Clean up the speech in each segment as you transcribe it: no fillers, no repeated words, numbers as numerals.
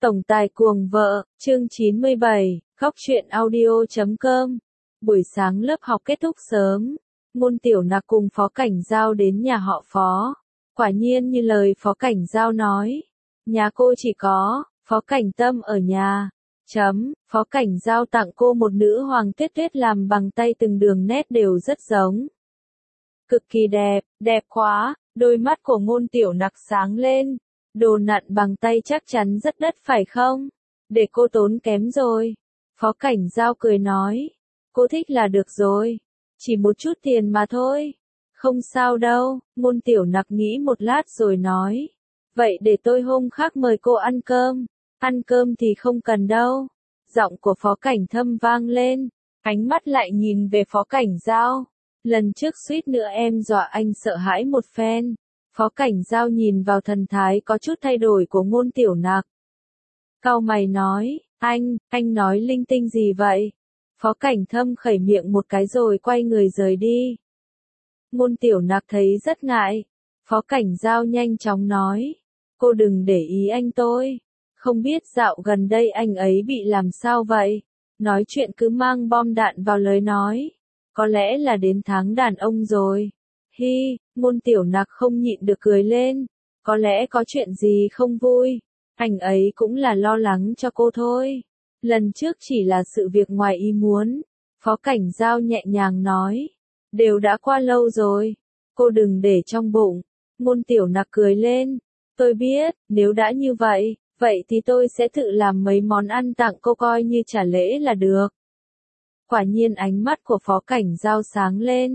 Tổng tài cuồng vợ, chương 97, khóc chuyện audio.com. Buổi sáng lớp học kết thúc sớm, Ngôn Tiểu Nặc cùng Phó Cảnh Giao đến nhà họ Phó. Quả nhiên như lời Phó Cảnh Giao nói, nhà cô chỉ có Phó Cảnh Tâm ở nhà. Phó Cảnh Giao tặng cô một nữ hoàng tuyết tuyết làm bằng tay, từng đường nét đều rất giống. Cực kỳ đẹp, đẹp quá, đôi mắt của Ngôn Tiểu Nặc sáng lên. Đồ nặn bằng tay chắc chắn rất đắt phải không? Để cô tốn kém rồi. Phó Cảnh Giao cười nói. Cô thích là được rồi. Chỉ một chút tiền mà thôi. Không sao đâu, Ngôn Tiểu Nặc nghĩ một lát rồi nói. Vậy để tôi hôm khác mời cô ăn cơm. Ăn cơm thì không cần đâu. Giọng của Phó Cảnh Thâm vang lên. Ánh mắt lại nhìn về Phó Cảnh Giao. Lần trước suýt nữa em dọa anh sợ hãi một phen. Phó Cảnh Giao nhìn vào thần thái có chút thay đổi của Ngôn Tiểu Nặc. Cau mày nói, anh nói linh tinh gì vậy? Phó Cảnh Thâm khẩy miệng một cái rồi quay người rời đi. Ngôn Tiểu Nặc thấy rất ngại. Phó Cảnh Giao nhanh chóng nói, cô đừng để ý anh tôi. Không biết dạo gần đây anh ấy bị làm sao vậy? Nói chuyện cứ mang bom đạn vào lời nói. Có lẽ là đến tháng đàn ông rồi. Hi, Ngôn Tiểu Nặc không nhịn được cười lên. Có lẽ có chuyện gì không vui. Anh ấy cũng là lo lắng cho cô thôi. Lần trước chỉ là sự việc ngoài ý muốn. Phó Cảnh Giao nhẹ nhàng nói. Đều đã qua lâu rồi. Cô đừng để trong bụng. Ngôn Tiểu Nặc cười lên. Tôi biết, nếu đã như vậy, vậy thì tôi sẽ tự làm mấy món ăn tặng cô coi như trả lễ là được. Quả nhiên ánh mắt của Phó Cảnh Giao sáng lên.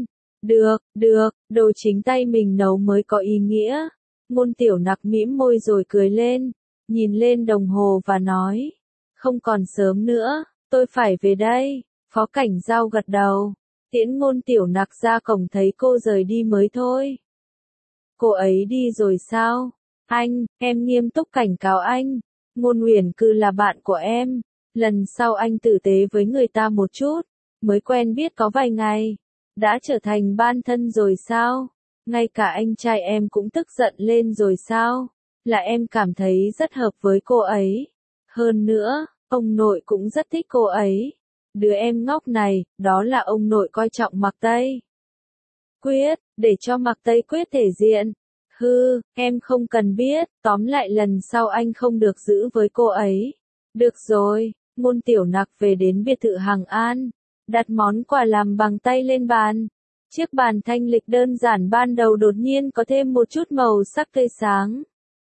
Được, đồ chính tay mình nấu mới có ý nghĩa. Ngôn Tiểu Nặc mỉm môi rồi cười lên, nhìn lên đồng hồ và nói, không còn sớm nữa, tôi phải về đây. Phó Cảnh Giao gật đầu, tiễn Ngôn Tiểu Nặc ra cổng thấy cô rời đi mới thôi. Cô ấy đi rồi sao? Em nghiêm túc cảnh cáo anh, Ngôn Uyển Cư là bạn của em, lần sau anh tử tế với người ta một chút, mới quen biết có vài ngày. Đã trở thành ban thân rồi sao? Ngay cả anh trai em cũng tức giận lên rồi sao? Là em cảm thấy rất hợp với cô ấy. Hơn nữa, ông nội cũng rất thích cô ấy. Đứa em ngốc này, đó là ông nội coi trọng Mạc Tây. Quyết, để cho Mạc Tây quyết thể diện. Hư, em không cần biết, tóm lại lần sau anh không được giữ với cô ấy. Được rồi, Ngôn Tiểu Nặc về đến biệt thự Hằng An. Đặt món quà làm bằng tay lên bàn. Chiếc bàn thanh lịch đơn giản ban đầu đột nhiên có thêm một chút màu sắc tươi sáng.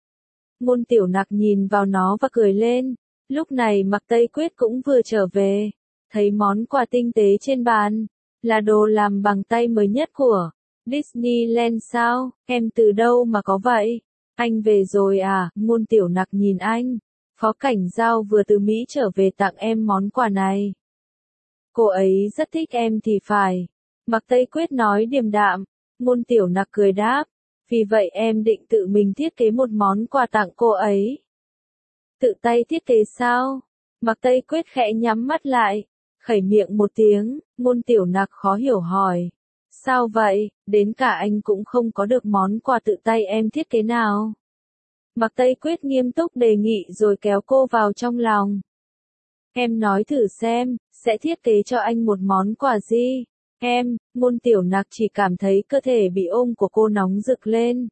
Ngôn Tiểu Nặc nhìn vào nó và cười lên. Lúc này Mạc Tây Quyết cũng vừa trở về. Thấy món quà tinh tế trên bàn. Là đồ làm bằng tay mới nhất của Disneyland sao? Em từ đâu mà có vậy? Anh về rồi à? Ngôn Tiểu Nặc nhìn anh. Phó Cảnh Giao vừa từ Mỹ trở về tặng em món quà này. Cô ấy rất thích em thì phải. Mạc Tây Quyết nói điềm đạm. Ngôn Tiểu Nặc cười đáp. Vì vậy em định tự mình thiết kế một món quà tặng cô ấy. Tự tay thiết kế sao? Mạc Tây Quyết khẽ nhắm mắt lại. Khẩy miệng một tiếng. Ngôn Tiểu Nặc khó hiểu hỏi. Sao vậy? Đến cả anh cũng không có được món quà tự tay em thiết kế nào. Mạc Tây Quyết nghiêm túc đề nghị rồi kéo cô vào trong lòng. Em nói thử xem, sẽ thiết kế cho anh một món quà gì? Ngôn Tiểu Nặc chỉ cảm thấy cơ thể bị ôm của cô nóng rực lên.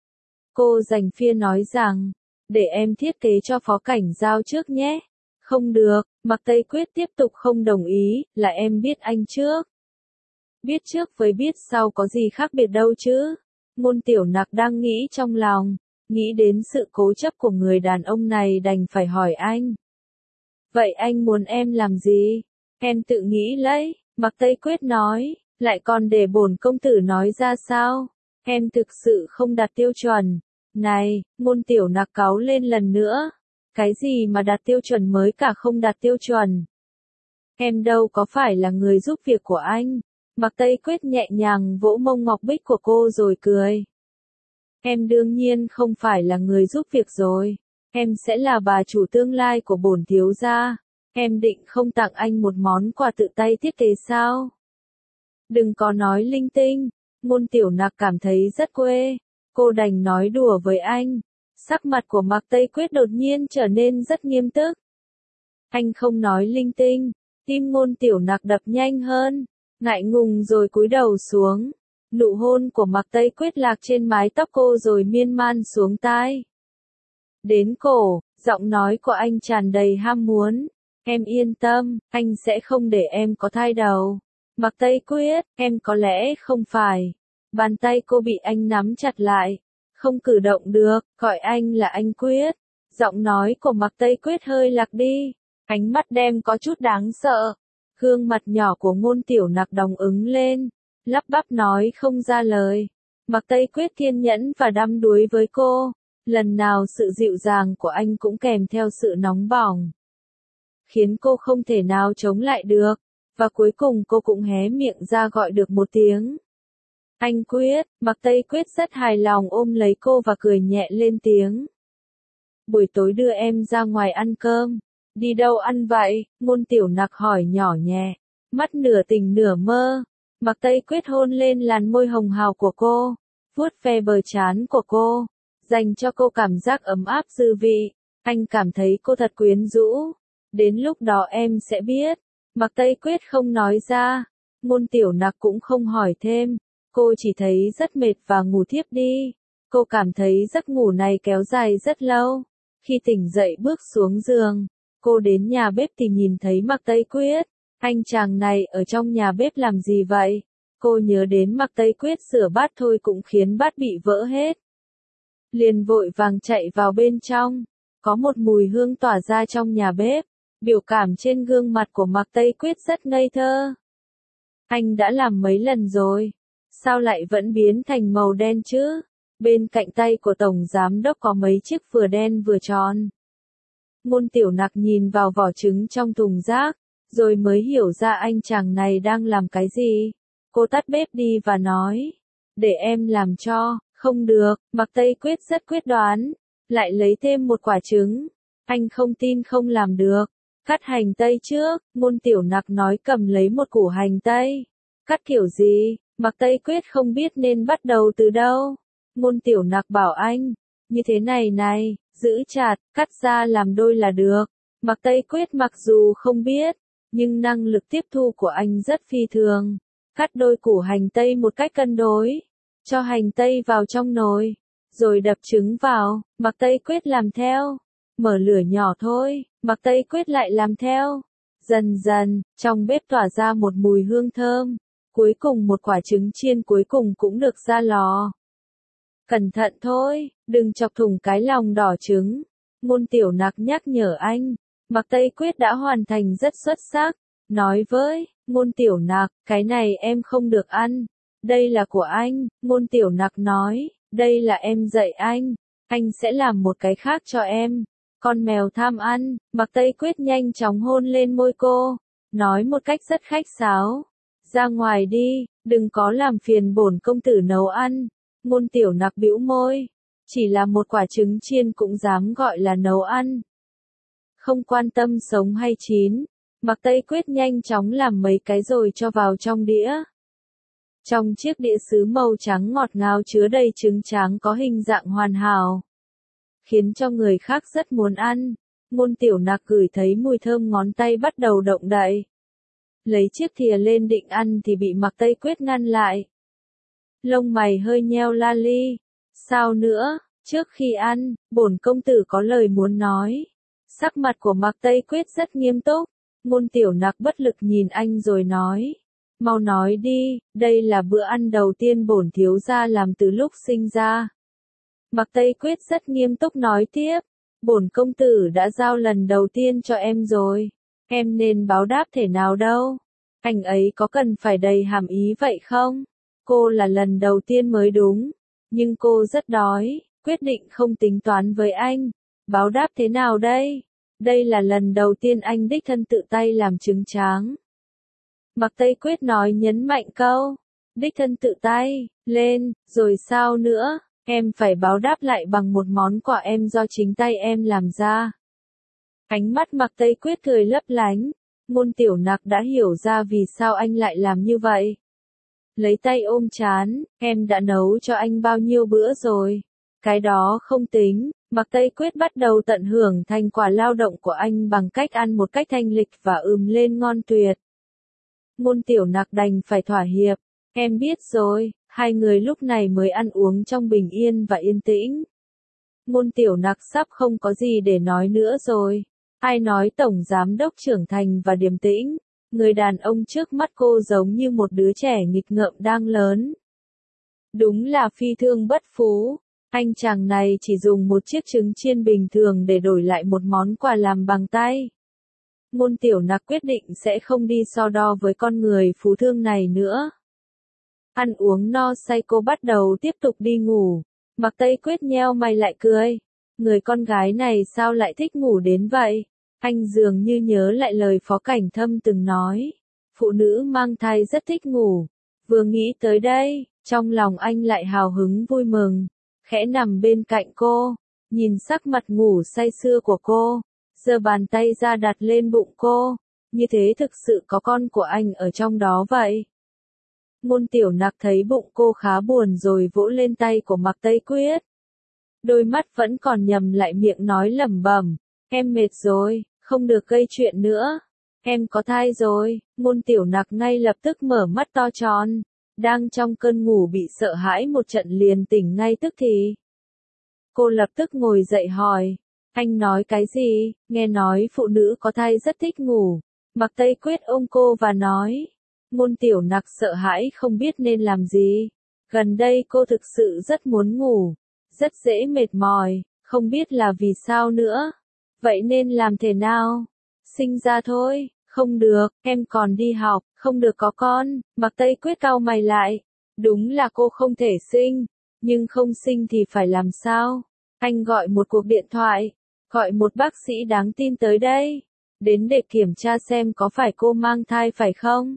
Cô giành phia nói rằng, để em thiết kế cho Phó Cảnh Giao trước nhé. Không được, Mạc Tây Quyết tiếp tục không đồng ý, là em biết anh trước. Biết trước với biết sau có gì khác biệt đâu chứ? Ngôn Tiểu Nặc đang nghĩ trong lòng, nghĩ đến sự cố chấp của người đàn ông này đành phải hỏi anh. Vậy anh muốn em làm gì? Em tự nghĩ lấy, Mạc Tây Quyết nói, lại còn để bổn công tử nói ra sao? Em thực sự không đạt tiêu chuẩn. Này, Ngôn Tiểu Nặc cáu lên lần nữa. Cái gì mà đạt tiêu chuẩn mới cả không đạt tiêu chuẩn? Em đâu có phải là người giúp việc của anh. Mạc Tây Quyết nhẹ nhàng vỗ mông ngọc bích của cô rồi cười. Em đương nhiên không phải là người giúp việc rồi. Em sẽ là bà chủ tương lai của bổn thiếu gia. Em định không tặng anh một món quà tự tay thiết kế sao? Đừng có nói linh tinh. Ngôn Tiểu Nặc cảm thấy rất quê. Cô đành nói đùa với anh. Sắc mặt của Mạc Tây Quyết đột nhiên trở nên rất nghiêm túc. Anh không nói linh tinh, tim Ngôn Tiểu Nặc đập nhanh hơn, ngại ngùng rồi cúi đầu xuống. Nụ hôn của Mạc Tây Quyết lạc trên mái tóc cô rồi miên man xuống tai. Đến cổ, giọng nói của anh tràn đầy ham muốn. Em yên tâm, anh sẽ không để em có thai đầu. Mạc Tây Quyết, em có lẽ không phải. Bàn tay cô bị anh nắm chặt lại, không cử động được, gọi anh là anh Quyết. Giọng nói của Mạc Tây Quyết hơi lạc đi, ánh mắt đem có chút đáng sợ. Gương mặt nhỏ của Ngôn Tiểu Nặc đóng ứng lên, lắp bắp nói không ra lời. Mạc Tây Quyết kiên nhẫn và đắm đuối với cô, lần nào sự dịu dàng của anh cũng kèm theo sự nóng bỏng, khiến cô không thể nào chống lại được, và cuối cùng cô cũng hé miệng ra gọi được một tiếng. Anh Quyết, Mạc Tây Quyết rất hài lòng ôm lấy cô và cười nhẹ lên tiếng. Buổi tối đưa em ra ngoài ăn cơm. Đi đâu ăn vậy? Ngôn Tiểu Nặc hỏi nhỏ nhẹ, mắt nửa tỉnh nửa mơ. Mạc Tây Quyết hôn lên làn môi hồng hào của cô, vuốt ve bờ trán của cô, dành cho cô cảm giác ấm áp dư vị. Anh cảm thấy cô thật quyến rũ. Đến lúc đó em sẽ biết. Mạc Tây Quyết không nói ra. Ngôn Tiểu Nặc cũng không hỏi thêm. Cô chỉ thấy rất mệt và ngủ thiếp đi. Cô cảm thấy giấc ngủ này kéo dài rất lâu. Khi tỉnh dậy bước xuống giường, cô đến nhà bếp thì nhìn thấy Mạc Tây Quyết. Anh chàng này ở trong nhà bếp làm gì vậy? Cô nhớ đến Mạc Tây Quyết rửa bát thôi cũng khiến bát bị vỡ hết. Liền vội vàng chạy vào bên trong. Có một mùi hương tỏa ra trong nhà bếp. Biểu cảm trên gương mặt của Mạc Tây Quyết rất ngây thơ. Anh đã làm mấy lần rồi. Sao lại vẫn biến thành màu đen chứ? Bên cạnh tay của Tổng Giám Đốc có mấy chiếc vừa đen vừa tròn. Ngôn Tiểu Nặc nhìn vào vỏ trứng trong thùng rác, rồi mới hiểu ra anh chàng này đang làm cái gì. Cô tắt bếp đi và nói, để em làm cho. Không được, Mạc Tây Quyết rất quyết đoán, lại lấy thêm một quả trứng. Anh không tin không làm được. Cắt hành tây trước, Ngôn Tiểu Nặc nói cầm lấy một củ hành tây. Cắt kiểu gì? Mạc Tây Quyết không biết nên bắt đầu từ đâu. Ngôn Tiểu Nặc bảo anh, như thế này này, giữ chặt, cắt ra làm đôi là được. Mạc Tây Quyết mặc dù không biết, nhưng năng lực tiếp thu của anh rất phi thường. Cắt đôi củ hành tây một cách cân đối, cho hành tây vào trong nồi, rồi đập trứng vào. Mạc Tây Quyết làm theo, mở lửa nhỏ thôi. Mạc Tây Quyết lại làm theo. Dần dần, trong bếp tỏa ra một mùi hương thơm. Cuối cùng một quả trứng chiên cuối cùng cũng được ra lò. Cẩn thận thôi, đừng chọc thủng cái lòng đỏ trứng. Ngôn Tiểu Nặc nhắc nhở anh. Mạc Tây Quyết đã hoàn thành rất xuất sắc. Nói với Ngôn Tiểu Nặc, cái này em không được ăn. Đây là của anh. Ngôn Tiểu Nặc nói, đây là em dạy anh sẽ làm một cái khác cho em. Con mèo tham ăn. Mạc Tây Quyết nhanh chóng hôn lên môi cô, nói một cách rất khách sáo. Ra ngoài đi, đừng có làm phiền bổn công tử nấu ăn. Ngôn Tiểu Nặc bĩu môi, chỉ là một quả trứng chiên cũng dám gọi là nấu ăn. Không quan tâm sống hay chín, Mạc Tây Quyết nhanh chóng làm mấy cái rồi cho vào trong đĩa. Trong chiếc đĩa sứ màu trắng ngọt ngào chứa đầy trứng tráng có hình dạng hoàn hảo, khiến cho người khác rất muốn ăn. Ngôn Tiểu Nặc ngửi thấy mùi thơm, ngón tay bắt đầu động đậy. Lấy chiếc thìa lên định ăn thì bị Mạc Tây Quyết ngăn lại. Lông mày hơi nheo la li. Sao nữa? Trước khi ăn, bổn công tử có lời muốn nói. Sắc mặt của Mạc Tây Quyết rất nghiêm túc. Ngôn Tiểu Nặc bất lực nhìn anh rồi nói. Mau nói đi, đây là bữa ăn đầu tiên bổn thiếu gia làm từ lúc sinh ra. Mạc Tây Quyết rất nghiêm túc nói tiếp. Bổn công tử đã giao lần đầu tiên cho em rồi. Em nên báo đáp thế nào đâu. Anh ấy có cần phải đầy hàm ý vậy không? Cô là lần đầu tiên mới đúng. Nhưng cô rất đói, quyết định không tính toán với anh. Báo đáp thế nào đây? Đây là lần đầu tiên anh đích thân tự tay làm trứng tráng. Mạc Tây Quyết nói nhấn mạnh câu. Đích thân tự tay, lên, rồi sao nữa? Em phải báo đáp lại bằng một món quà em do chính tay em làm ra. Ánh mắt Mạc Tây Quyết cười lấp lánh. Ngôn Tiểu Nặc đã hiểu ra vì sao anh lại làm như vậy. Lấy tay ôm trán, em đã nấu cho anh bao nhiêu bữa rồi. Cái đó không tính, Mạc Tây Quyết bắt đầu tận hưởng thành quả lao động của anh bằng cách ăn một cách thanh lịch và lên ngon tuyệt. Ngôn Tiểu Nặc đành phải thỏa hiệp. Em biết rồi, hai người lúc này mới ăn uống trong bình yên và yên tĩnh. Ngôn Tiểu Nặc sắp không có gì để nói nữa rồi. Ai nói tổng giám đốc trưởng thành và điềm tĩnh, người đàn ông trước mắt cô giống như một đứa trẻ nghịch ngợm đang lớn. Đúng là phi thương bất phú. Anh chàng này chỉ dùng một chiếc trứng chiên bình thường để đổi lại một món quà làm bằng tay. Ngôn Tiểu Nặc quyết định sẽ không đi so đo với con người phú thương này nữa. Ăn uống no say cô bắt đầu tiếp tục đi ngủ. Mạc Tây Quyết nheo mày lại cười. Người con gái này sao lại thích ngủ đến vậy? Anh dường như nhớ lại lời Phó Cảnh Thâm từng nói. Phụ nữ mang thai rất thích ngủ. Vừa nghĩ tới đây, trong lòng anh lại hào hứng vui mừng. Khẽ nằm bên cạnh cô, nhìn sắc mặt ngủ say sưa của cô, giơ bàn tay ra đặt lên bụng cô, như thế thực sự có con của anh ở trong đó vậy. Ngôn Tiểu Nặc thấy bụng cô khá buồn rồi vỗ lên tay của Mạc Tây Quyết. Đôi mắt vẫn còn nhầm lại miệng nói lẩm bẩm, em mệt rồi, không được gây chuyện nữa. Em có thai rồi. Ngôn Tiểu Nặc ngay lập tức mở mắt to tròn. Đang trong cơn ngủ bị sợ hãi một trận liền tỉnh ngay tức thì. Cô lập tức ngồi dậy hỏi. Anh nói cái gì? Nghe nói phụ nữ có thai rất thích ngủ. Mạc Tây Quyết ôm cô và nói. Ngôn Tiểu Nặc sợ hãi không biết nên làm gì. Gần đây cô thực sự rất muốn ngủ. Rất dễ mệt mỏi, không biết là vì sao nữa. Vậy nên làm thế nào? Sinh ra thôi. Không được, em còn đi học, không được có con. Mạc Tây Quyết cau mày lại. Đúng là cô không thể sinh, nhưng không sinh thì phải làm sao? Anh gọi một cuộc điện thoại, gọi một bác sĩ đáng tin tới đây, đến để kiểm tra xem có phải cô mang thai phải không?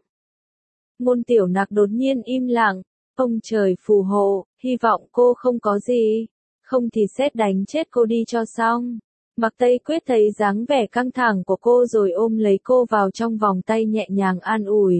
Ngôn Tiểu Nặc đột nhiên im lặng, ông trời phù hộ, hy vọng cô không có gì, không thì sét đánh chết cô đi cho xong. Mạc Tây Quyết thấy dáng vẻ căng thẳng của cô rồi ôm lấy cô vào trong vòng tay nhẹ nhàng an ủi.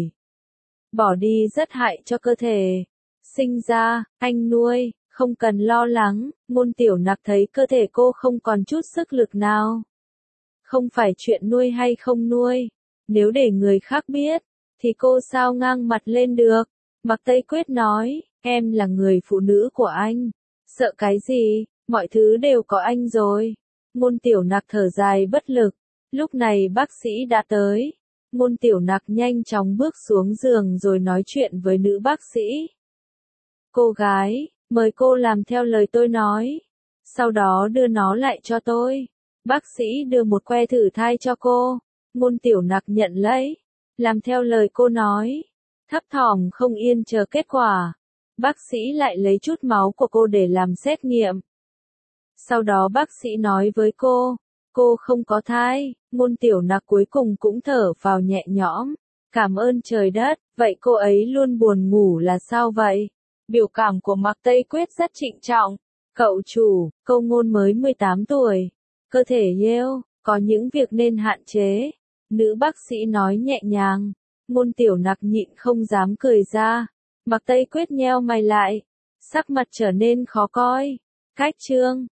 Bỏ đi rất hại cho cơ thể. Sinh ra, anh nuôi, không cần lo lắng. Ngôn Tiểu Nặc thấy cơ thể cô không còn chút sức lực nào. Không phải chuyện nuôi hay không nuôi. Nếu để người khác biết, thì cô sao ngang mặt lên được. Mạc Tây Quyết nói, em là người phụ nữ của anh. Sợ cái gì, mọi thứ đều có anh rồi. Ngôn Tiểu Nặc thở dài bất lực. Lúc này bác sĩ đã tới. Ngôn Tiểu Nặc nhanh chóng bước xuống giường rồi nói chuyện với nữ bác sĩ. Cô gái, mời cô làm theo lời tôi nói. Sau đó đưa nó lại cho tôi. Bác sĩ đưa một que thử thai cho cô. Ngôn Tiểu Nặc nhận lấy. Làm theo lời cô nói. Thấp thỏm không yên chờ kết quả. Bác sĩ lại lấy chút máu của cô để làm xét nghiệm. Sau đó bác sĩ nói với cô không có thai. Ngôn Tiểu Nặc cuối cùng cũng thở vào nhẹ nhõm. Cảm ơn trời đất, vậy cô ấy luôn buồn ngủ là sao vậy? Biểu cảm của Mạc Tây Quyết rất trịnh trọng. Cậu chủ, cô Ngôn mới 18 tuổi. Cơ thể yêu, có những việc nên hạn chế. Nữ bác sĩ nói nhẹ nhàng. Ngôn Tiểu Nặc nhịn không dám cười ra. Mạc Tây Quyết nheo mày lại. Sắc mặt trở nên khó coi. Cách chương